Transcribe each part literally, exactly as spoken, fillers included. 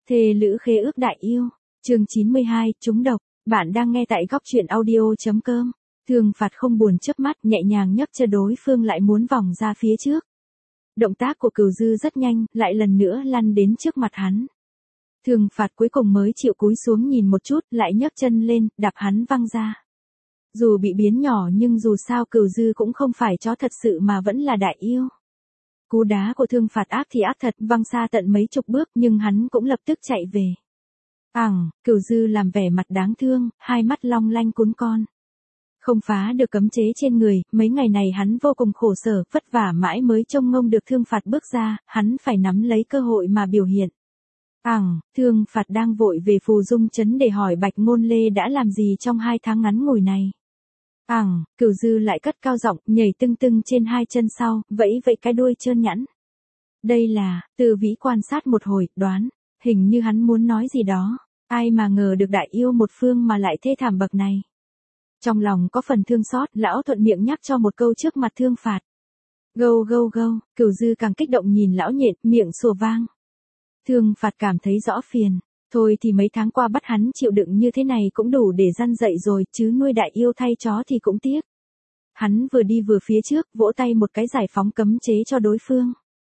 Thề lữ khế ước đại yêu, chương chín mươi hai, trúng độc, bạn đang nghe tại góc truyện audio.com. Thương Phạt không buồn chớp mắt, nhẹ nhàng nhấc chân đối phương lại muốn vòng ra phía trước. Động tác của Cửu Dư rất nhanh, lại lần nữa lăn đến trước mặt hắn. Thương Phạt cuối cùng mới chịu cúi xuống nhìn một chút, lại nhấc chân lên, đạp hắn văng ra. Dù bị biến nhỏ nhưng dù sao Cửu Dư cũng không phải chó thật sự mà vẫn là đại yêu. Cú đá của Thương Phạt ác thì ác thật, văng xa tận mấy chục bước nhưng hắn cũng lập tức chạy về. Ẳng, Cửu Dư làm vẻ mặt đáng thương, hai mắt long lanh cún con. Không phá được cấm chế trên người, mấy ngày này hắn vô cùng khổ sở, vất vả mãi mới trông ngông được Thương Phạt bước ra, hắn phải nắm lấy cơ hội mà biểu hiện. Ẳng, Thương Phạt đang vội về Phù Dung trấn để hỏi Bạch Ngôn Lê đã làm gì trong hai tháng ngắn ngủi này. Ẳng, Cửu Dư lại cất cao giọng, nhảy tưng tưng trên hai chân sau, vẫy vẫy cái đuôi trơn nhẵn. Đây là, Từ Vĩ quan sát một hồi, đoán, hình như hắn muốn nói gì đó, ai mà ngờ được đại yêu một phương mà lại thê thảm bậc này. Trong lòng có phần thương xót, lão thuận miệng nhắc cho một câu trước mặt Thương Phạt. Gâu gâu gâu, Cửu Dư càng kích động nhìn lão nhện, miệng sủa vang. Thương Phạt cảm thấy rõ phiền. Thôi thì mấy tháng qua bắt hắn chịu đựng như thế này cũng đủ để răn dậy rồi, chứ nuôi đại yêu thay chó thì cũng tiếc. Hắn vừa đi vừa phía trước, vỗ tay một cái giải phóng cấm chế cho đối phương.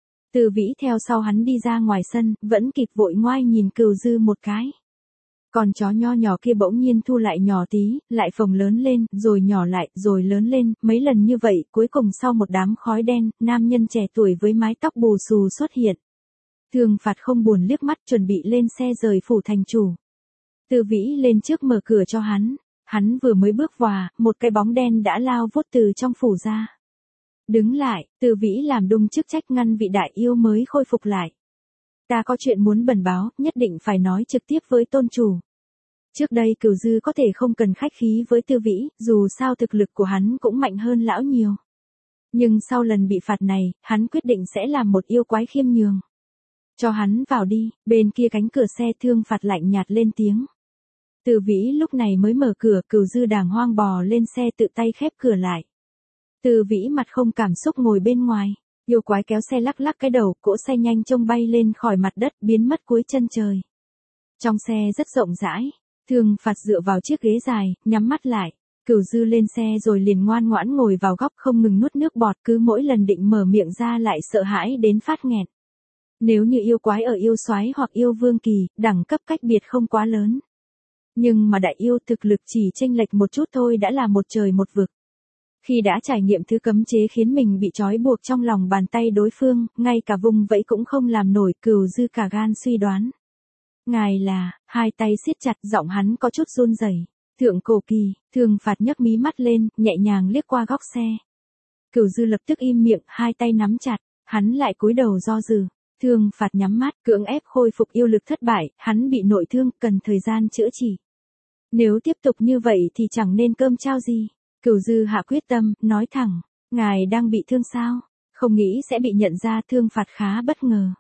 Từ Vĩ theo sau hắn đi ra ngoài sân, vẫn kịp vội ngoai nhìn Cửu Dư một cái. Con chó nho nhỏ kia bỗng nhiên thu lại nhỏ tí, lại phồng lớn lên, rồi nhỏ lại, rồi lớn lên, mấy lần như vậy, cuối cùng sau một đám khói đen, nam nhân trẻ tuổi với mái tóc bù xù xuất hiện. Thương Phạt không buồn liếc mắt, chuẩn bị lên xe rời phủ thành chủ. Từ Vĩ lên trước mở cửa cho hắn, hắn vừa mới bước vào, một cái bóng đen đã lao vút từ trong phủ ra. Đứng lại, Từ Vĩ làm đúng chức trách ngăn vị đại yêu mới khôi phục lại. Ta có chuyện muốn bẩm báo, nhất định phải nói trực tiếp với tôn chủ. Trước đây Cửu Dư có thể không cần khách khí với Từ Vĩ, dù sao thực lực của hắn cũng mạnh hơn lão nhiều. Nhưng sau lần bị phạt này, hắn quyết định sẽ làm một yêu quái khiêm nhường. Cho hắn vào đi, bên kia cánh cửa xe Thương Phạt lạnh nhạt lên tiếng. Từ Vĩ lúc này mới mở cửa, Cửu Dư đàng hoang bò lên xe tự tay khép cửa lại. Từ Vĩ mặt không cảm xúc ngồi bên ngoài, yêu quái kéo xe lắc lắc cái đầu, cỗ xe nhanh chông bay lên khỏi mặt đất biến mất cuối chân trời. Trong xe rất rộng rãi, Thương Phạt dựa vào chiếc ghế dài, nhắm mắt lại. Cửu Dư lên xe rồi liền ngoan ngoãn ngồi vào góc không ngừng nuốt nước bọt, cứ mỗi lần định mở miệng ra lại sợ hãi đến phát nghẹn. Nếu như yêu quái ở yêu soái hoặc yêu vương kỳ, đẳng cấp cách biệt không quá lớn. Nhưng mà đại yêu thực lực chỉ chênh lệch một chút thôi đã là một trời một vực. Khi đã trải nghiệm thứ cấm chế khiến mình bị trói buộc trong lòng bàn tay đối phương, ngay cả vùng vẫy cũng không làm nổi, Cửu Dư cả gan suy đoán. Ngài là, hai tay siết chặt, giọng hắn có chút run rẩy. Thượng cổ kỳ, Thương Phạt nhấc mí mắt lên, nhẹ nhàng liếc qua góc xe. Cửu Dư lập tức im miệng, hai tay nắm chặt, hắn lại cúi đầu do dự. Thương Phạt nhắm mắt, cưỡng ép khôi phục yêu lực thất bại, hắn bị nội thương, cần thời gian chữa trị. Nếu tiếp tục như vậy thì chẳng nên cơm trao gì. Cửu Dư hạ quyết tâm, nói thẳng, ngài đang bị thương sao? Không nghĩ sẽ bị nhận ra. Thương Phạt khá bất ngờ.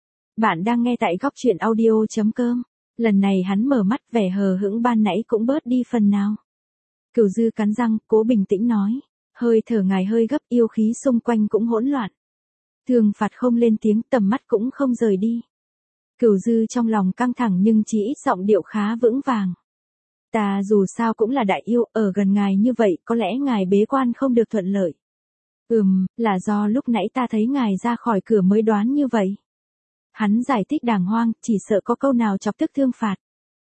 Bạn đang nghe tại góc truyện audio.com. Lần này hắn mở mắt, vẻ hờ hững ban nãy cũng bớt đi phần nào. Cửu Dư cắn răng, cố bình tĩnh nói, hơi thở ngài hơi gấp, yêu khí xung quanh cũng hỗn loạn. Thương Phạt không lên tiếng, tầm mắt cũng không rời đi. Cửu Dư trong lòng căng thẳng nhưng chỉ ít giọng điệu khá vững vàng. Ta dù sao cũng là đại yêu, ở gần ngài như vậy, có lẽ ngài bế quan không được thuận lợi. Ừm, là do lúc nãy ta thấy ngài ra khỏi cửa mới đoán như vậy. Hắn giải thích đàng hoàng, chỉ sợ có câu nào chọc tức Thương Phạt.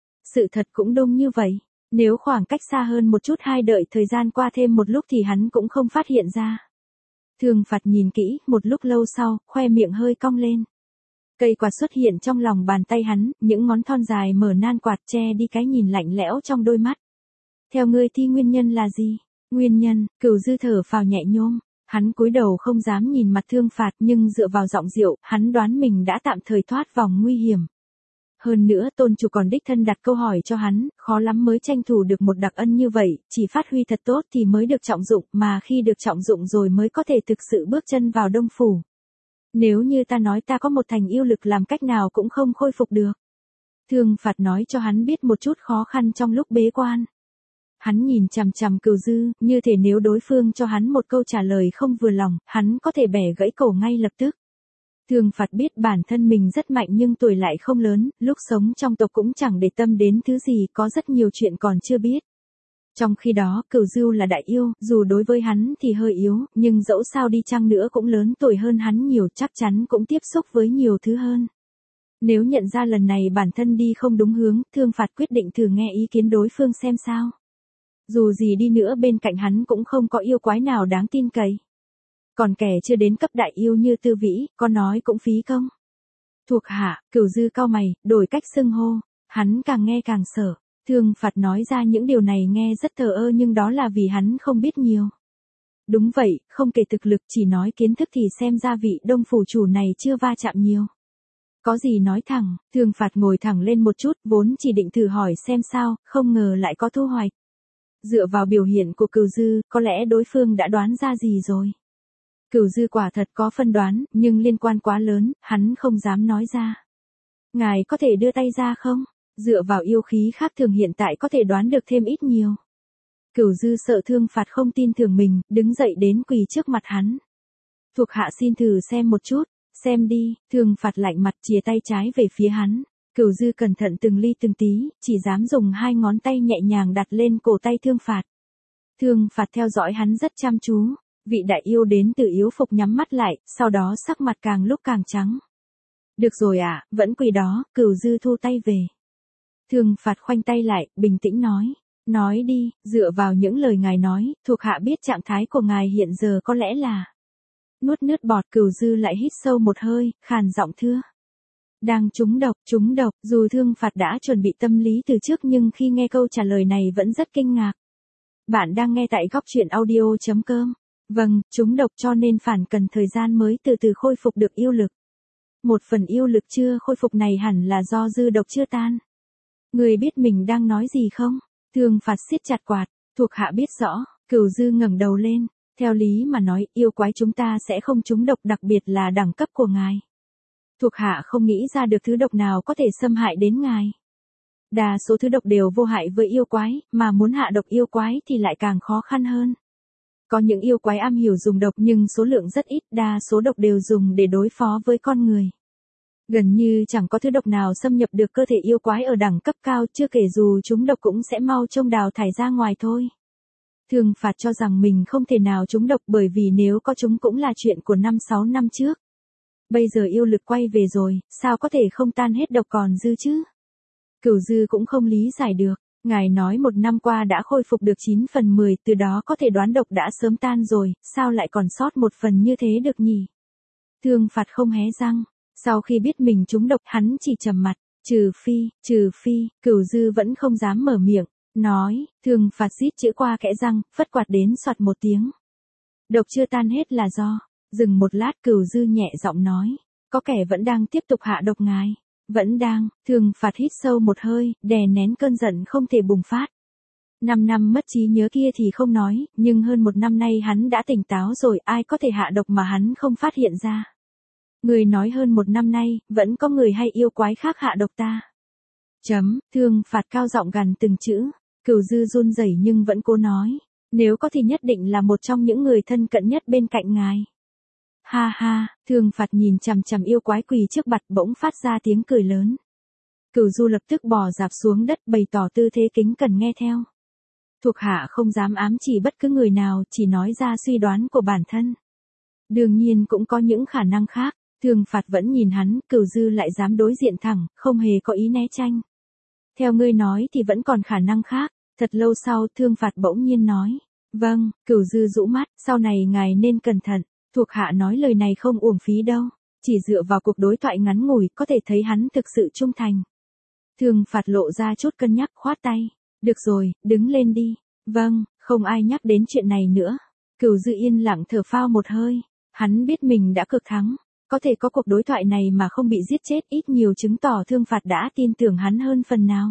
Sự thật cũng đúng như vậy, nếu khoảng cách xa hơn một chút hay đợi thời gian qua thêm một lúc thì hắn cũng không phát hiện ra. Thương Phạt nhìn kỹ, một lúc lâu sau, khoe miệng hơi cong lên. Cây quạt xuất hiện trong lòng bàn tay hắn, những ngón thon dài mở nan quạt che đi cái nhìn lạnh lẽo trong đôi mắt. Theo ngươi thì nguyên nhân là gì? Nguyên nhân, Cửu Dư thở phào nhẹ nhõm, hắn cúi đầu không dám nhìn mặt Thương Phạt nhưng dựa vào giọng rượu, hắn đoán mình đã tạm thời thoát vòng nguy hiểm. Hơn nữa tôn chủ còn đích thân đặt câu hỏi cho hắn, khó lắm mới tranh thủ được một đặc ân như vậy, chỉ phát huy thật tốt thì mới được trọng dụng, mà khi được trọng dụng rồi mới có thể thực sự bước chân vào Đông Phủ. Nếu như ta nói ta có một thành yêu lực làm cách nào cũng không khôi phục được. Thương Phạt nói cho hắn biết một chút khó khăn trong lúc bế quan. Hắn nhìn chằm chằm Cửu Dư, như thể nếu đối phương cho hắn một câu trả lời không vừa lòng, hắn có thể bẻ gãy cổ ngay lập tức. Thương Phạt biết bản thân mình rất mạnh nhưng tuổi lại không lớn, lúc sống trong tộc cũng chẳng để tâm đến thứ gì, có rất nhiều chuyện còn chưa biết. Trong khi đó, Cửu Dưu là đại yêu, dù đối với hắn thì hơi yếu, nhưng dẫu sao đi chăng nữa cũng lớn tuổi hơn hắn nhiều, chắc chắn cũng tiếp xúc với nhiều thứ hơn. Nếu nhận ra lần này bản thân đi không đúng hướng, Thương Phạt quyết định thử nghe ý kiến đối phương xem sao. Dù gì đi nữa bên cạnh hắn cũng không có yêu quái nào đáng tin cậy. Còn kẻ chưa đến cấp đại yêu như Tư Vĩ, có nói cũng phí công. Thuộc hạ, Cửu Dư cau mày, đổi cách xưng hô, hắn càng nghe càng sợ. Thương Phạt nói ra những điều này nghe rất thờ ơ nhưng đó là vì hắn không biết nhiều. Đúng vậy, không kể thực lực chỉ nói kiến thức thì xem ra vị Đông phủ chủ này chưa va chạm nhiều. Có gì nói thẳng, Thương Phạt ngồi thẳng lên một chút, vốn chỉ định thử hỏi xem sao, không ngờ lại có thu hoạch. Dựa vào biểu hiện của Cửu Dư, có lẽ đối phương đã đoán ra gì rồi. Cửu Dư quả thật có phân đoán, nhưng liên quan quá lớn, hắn không dám nói ra. Ngài có thể đưa tay ra không? Dựa vào yêu khí khác thường hiện tại có thể đoán được thêm ít nhiều. Cửu Dư sợ Thương Phạt không tin tưởng mình, đứng dậy đến quỳ trước mặt hắn. Thuộc hạ xin thử xem một chút, xem đi, Thương Phạt lạnh mặt chìa tay trái về phía hắn. Cửu Dư cẩn thận từng ly từng tí, chỉ dám dùng hai ngón tay nhẹ nhàng đặt lên cổ tay Thương Phạt. Thương Phạt theo dõi hắn rất chăm chú, vị đại yêu đến từ yếu phục nhắm mắt lại, sau đó sắc mặt càng lúc càng trắng. Được rồi ạ, à, vẫn quỳ đó, Cửu Dư thu tay về. Thương Phạt khoanh tay lại, bình tĩnh nói. Nói đi, dựa vào những lời ngài nói, thuộc hạ biết trạng thái của ngài hiện giờ có lẽ là... Nuốt nước bọt, Cửu Dư lại hít sâu một hơi, khàn giọng thưa. Đang trúng độc, trúng độc, dù Thương Phạt đã chuẩn bị tâm lý từ trước nhưng khi nghe câu trả lời này vẫn rất kinh ngạc. Bạn đang nghe tại góc truyện audio chấm com. Vâng, trúng độc cho nên phản cần thời gian mới từ từ khôi phục được yêu lực. Một phần yêu lực chưa khôi phục này hẳn là do dư độc chưa tan. Người biết mình đang nói gì không? Thương Phạt siết chặt quạt, thuộc hạ biết rõ, Cửu Dư ngẩng đầu lên, theo lý mà nói, yêu quái chúng ta sẽ không trúng độc, đặc biệt là đẳng cấp của ngài. Thuộc hạ không nghĩ ra được thứ độc nào có thể xâm hại đến ngài. Đa số thứ độc đều vô hại với yêu quái, mà muốn hạ độc yêu quái thì lại càng khó khăn hơn. Có những yêu quái am hiểu dùng độc nhưng số lượng rất ít, đa số độc đều dùng để đối phó với con người. Gần như chẳng có thứ độc nào xâm nhập được cơ thể yêu quái ở đẳng cấp cao, chưa kể dù chúng độc cũng sẽ mau trông đào thải ra ngoài thôi. Thương Phạt cho rằng mình không thể nào trúng độc bởi vì nếu có chúng cũng là chuyện của năm sáu năm trước. Bây giờ yêu lực quay về rồi, sao có thể không tan hết độc còn dư chứ? Cửu Dư cũng không lý giải được, ngài nói một năm qua đã khôi phục được chín phần mười, từ đó có thể đoán độc đã sớm tan rồi, sao lại còn sót một phần như thế được nhỉ? Thương Phạt không hé răng. Sau khi biết mình trúng độc hắn chỉ trầm mặt, trừ phi, trừ phi, Cửu Dư vẫn không dám mở miệng, nói, Thương Phạt rít chữ qua kẽ răng, phất quạt đến soạt một tiếng. Độc chưa tan hết là do, dừng một lát Cửu Dư nhẹ giọng nói, có kẻ vẫn đang tiếp tục hạ độc ngài, vẫn đang, Thương Phạt hít sâu một hơi, đè nén cơn giận không thể bùng phát. Năm năm mất trí nhớ kia thì không nói, nhưng hơn một năm nay hắn đã tỉnh táo rồi, ai có thể hạ độc mà hắn không phát hiện ra. Người nói hơn một năm nay, vẫn có người hay yêu quái khác hạ độc ta. Chấm, Thương Phạt cao giọng gằn từng chữ, Cửu Dư run rẩy nhưng vẫn cố nói, nếu có thì nhất định là một trong những người thân cận nhất bên cạnh ngài. Ha ha, Thương Phạt nhìn chằm chằm yêu quái quỳ trước mặt bỗng phát ra tiếng cười lớn. Cửu Du lập tức bò rạp xuống đất bày tỏ tư thế kính cẩn nghe theo. Thuộc hạ không dám ám chỉ bất cứ người nào, chỉ nói ra suy đoán của bản thân. Đương nhiên cũng có những khả năng khác. Thương Phạt vẫn nhìn hắn, Cửu Dư lại dám đối diện thẳng, không hề có ý né tránh. Theo ngươi nói thì vẫn còn khả năng khác. Thật lâu sau Thương Phạt bỗng nhiên nói. Vâng, Cửu Dư rũ mắt, sau này ngài nên cẩn thận. Thuộc hạ nói lời này không uổng phí đâu. Chỉ dựa vào cuộc đối thoại ngắn ngủi có thể thấy hắn thực sự trung thành. Thương Phạt lộ ra chút cân nhắc khoát tay. Được rồi, đứng lên đi. Vâng, không ai nhắc đến chuyện này nữa. Cửu Dư yên lặng thở phao một hơi. Hắn biết mình đã cực thắng. Có thể có cuộc đối thoại này mà không bị giết chết ít nhiều chứng tỏ Thương Phạt đã tin tưởng hắn hơn phần nào.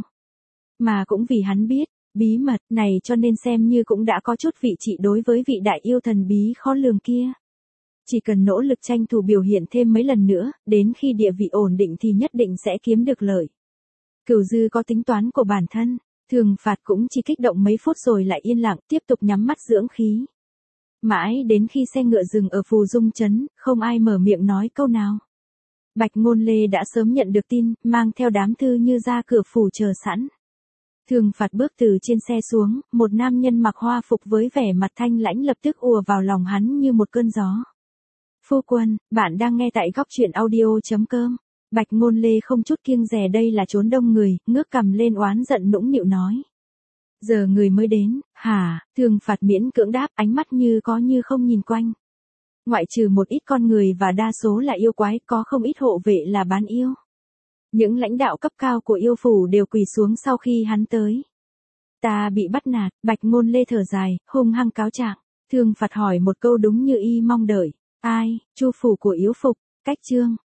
Mà cũng vì hắn biết, bí mật này cho nên xem như cũng đã có chút vị trị đối với vị đại yêu thần bí khó lường kia. Chỉ cần nỗ lực tranh thủ biểu hiện thêm mấy lần nữa, đến khi địa vị ổn định thì nhất định sẽ kiếm được lợi. Cửu Dư có tính toán của bản thân, Thương Phạt cũng chỉ kích động mấy phút rồi lại yên lặng tiếp tục nhắm mắt dưỡng khí. Mãi đến khi xe ngựa dừng ở Phù Dung Trấn, không ai mở miệng nói câu nào. Bạch Ngôn Lê đã sớm nhận được tin, mang theo đám thư như ra cửa phủ chờ sẵn. Thường Phạt bước từ trên xe xuống, một nam nhân mặc hoa phục với vẻ mặt thanh lãnh lập tức ùa vào lòng hắn như một cơn gió. Phu quân, bạn đang nghe tại góc truyện audio.com. Bạch Ngôn Lê không chút kiêng dè đây là chốn đông người, ngước cằm lên oán giận nũng nịu nói. Giờ người mới đến, hả? Thường Phạt miễn cưỡng đáp, ánh mắt như có như không nhìn quanh. Ngoại trừ một ít con người và đa số là yêu quái, có không ít hộ vệ là bán yêu. Những lãnh đạo cấp cao của yêu phủ đều quỳ xuống sau khi hắn tới. Ta bị bắt nạt, Bạch Ngôn Lê thở dài, hung hăng cáo trạng. Thường Phạt hỏi một câu đúng như y mong đợi. Ai? Chu phủ của Yếu Phục, Cách Chương.